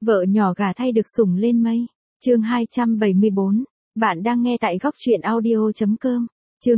Vợ nhỏ gả thay được sủng lên mây. Chương 274. Bạn đang nghe tại góc truyện audio.com. Chương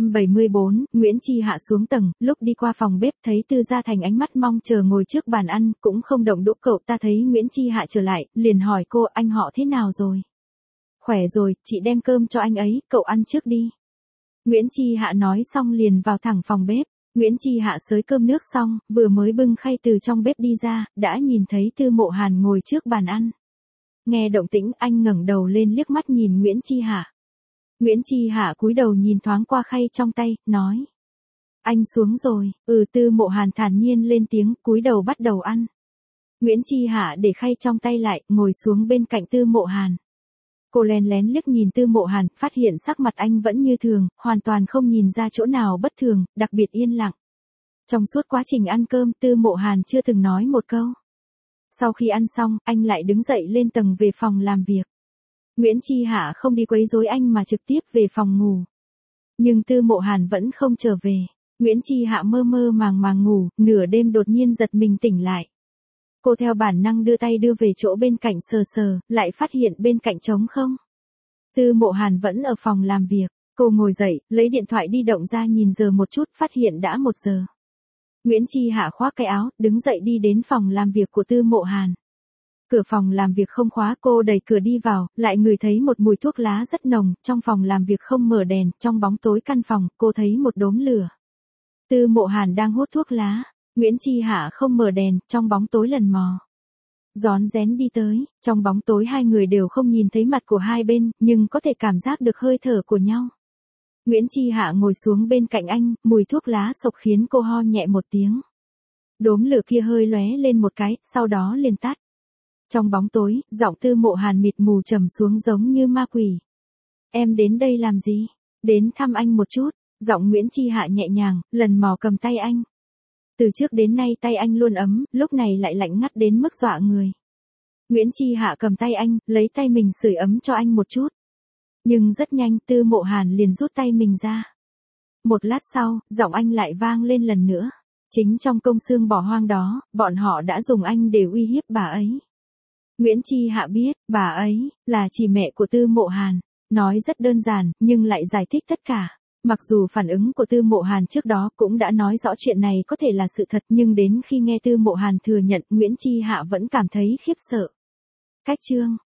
274, Nguyễn Chi Hạ xuống tầng, lúc đi qua phòng bếp thấy Tư Gia Thành ánh mắt mong chờ ngồi trước bàn ăn, cũng không động đũa. Cậu ta thấy Nguyễn Chi Hạ trở lại, liền hỏi cô: anh họ thế nào rồi? Khỏe rồi, chị đem cơm cho anh ấy, cậu ăn trước đi. Nguyễn Chi Hạ nói xong liền vào thẳng phòng bếp. Nguyễn Chi Hạ xới cơm nước xong, vừa mới bưng khay từ trong bếp đi ra, đã nhìn thấy Tư Mộ Hàn ngồi trước bàn ăn. Nghe động tĩnh, anh ngẩng đầu lên liếc mắt nhìn Nguyễn Chi Hạ. Nguyễn Chi Hạ cúi đầu nhìn thoáng qua khay trong tay, nói: anh xuống rồi. Tư Mộ Hàn thản nhiên lên tiếng, cúi đầu bắt đầu ăn. Nguyễn Chi Hạ để khay trong tay lại, ngồi xuống bên cạnh Tư Mộ Hàn. Cô lén lén liếc nhìn Tư Mộ Hàn, phát hiện sắc mặt anh vẫn như thường, hoàn toàn không nhìn ra chỗ nào bất thường, đặc biệt yên lặng. Trong suốt quá trình ăn cơm, Tư Mộ Hàn chưa từng nói một câu. Sau khi ăn xong, anh lại đứng dậy lên tầng về phòng làm việc. Nguyễn Chi Hạ không đi quấy rối anh mà trực tiếp về phòng ngủ. Nhưng Tư Mộ Hàn vẫn không trở về. Nguyễn Chi Hạ mơ mơ màng màng ngủ, nửa đêm đột nhiên giật mình tỉnh lại. Cô theo bản năng đưa tay đưa về chỗ bên cạnh sờ sờ, lại phát hiện bên cạnh trống không. Tư Mộ Hàn vẫn ở phòng làm việc. Cô ngồi dậy, lấy điện thoại di động ra nhìn giờ một chút, phát hiện đã 1 giờ. Nguyễn Chi Hạ khoác cái áo, đứng dậy đi đến phòng làm việc của Tư Mộ Hàn. Cửa phòng làm việc không khóa, cô đẩy cửa đi vào, lại ngửi thấy một mùi thuốc lá rất nồng. Trong phòng làm việc không mở đèn, trong bóng tối căn phòng, cô thấy một đốm lửa. Tư Mộ Hàn đang hút thuốc lá. Nguyễn Chi Hạ không mở đèn, trong bóng tối lần mò. Rón rén đi tới, trong bóng tối hai người đều không nhìn thấy mặt của hai bên, nhưng có thể cảm giác được hơi thở của nhau. Nguyễn Chi Hạ ngồi xuống bên cạnh anh, mùi thuốc lá sộc khiến cô ho nhẹ một tiếng. Đốm lửa kia hơi lóe lên một cái, sau đó liền tắt. Trong bóng tối, giọng Tư Mộ Hàn mịt mù trầm xuống giống như ma quỷ. Em đến đây làm gì? Đến thăm anh một chút. Giọng Nguyễn Chi Hạ nhẹ nhàng, lần mò cầm tay anh. Từ trước đến nay tay anh luôn ấm, lúc này lại lạnh ngắt đến mức dọa người. Nguyễn Chi Hạ cầm tay anh, lấy tay mình sưởi ấm cho anh một chút. Nhưng rất nhanh, Tư Mộ Hàn liền rút tay mình ra. Một lát sau, giọng anh lại vang lên lần nữa. Chính trong công xương bỏ hoang đó, bọn họ đã dùng anh để uy hiếp bà ấy. Nguyễn Chi Hạ biết, bà ấy là chỉ mẹ của Tư Mộ Hàn. Nói rất đơn giản, nhưng lại giải thích tất cả. Mặc dù phản ứng của Tư Mộ Hàn trước đó cũng đã nói rõ chuyện này có thể là sự thật, nhưng đến khi nghe Tư Mộ Hàn thừa nhận, Nguyễn Chi Hạ vẫn cảm thấy khiếp sợ. Cách chương